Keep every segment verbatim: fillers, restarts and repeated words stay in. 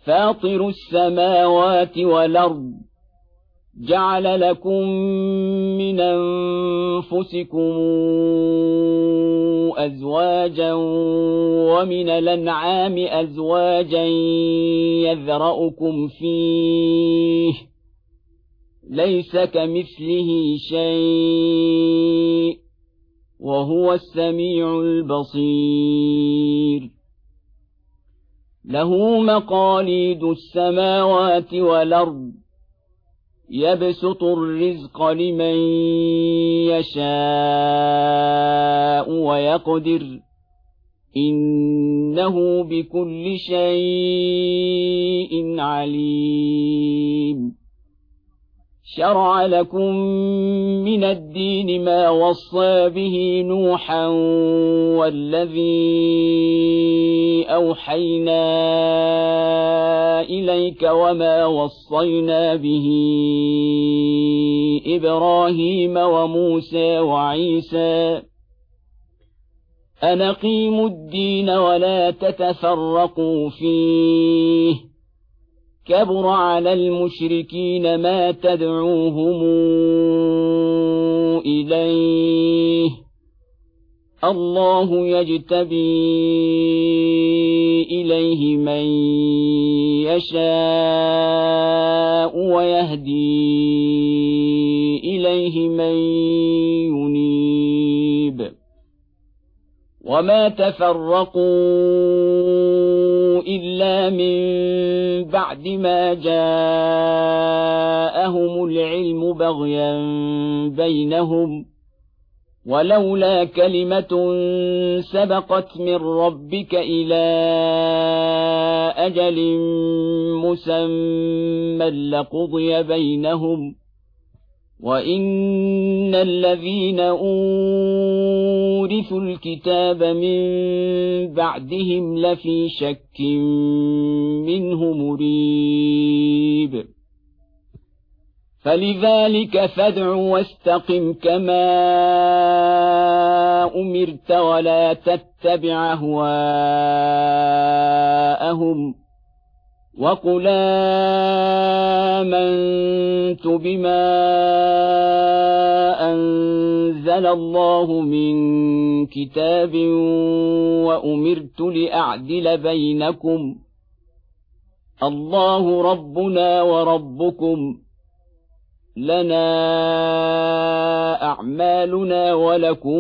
فاطر السماوات والأرض جعل لكم من أنفسكم أزواجا ومن الأنعام أزواجا يذرأكم فيه ليس كمثله شيء وهو السميع البصير له مقاليد السماوات والأرض يبسط الرزق لمن يشاء ويقدر إنه بكل شيء عليم شرع لكم من الدين ما وصى به نوحا والذي أوحينا إليك وما وصينا به إبراهيم وموسى وعيسى أن أقيموا الدين ولا تتفرقوا فيه كبر على المشركين ما تدعوهم إليه الله يجتبي إليه من يشاء ويهدي إليه من ينيب وما تفرقوا إلا من بعد ما جاءهم العلم بغيا بينهم ولولا كلمة سبقت من ربك إلى أجل مسمى لقضي بينهم وإن الذين أورثوا الكتاب من بعدهم لفي شك منه مريب فلذلك فادع واستقم كما أمرت ولا تتبع أهواءهم وقل آمنت بما أنزل الله من كتاب وأمرت لأعدل بينكم الله ربنا وربكم لنا أعمالنا ولكم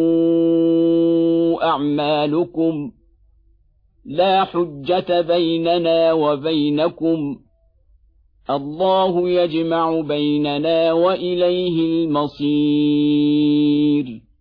أعمالكم لا حجة بيننا وبينكم الله يجمع بيننا وإليه المصير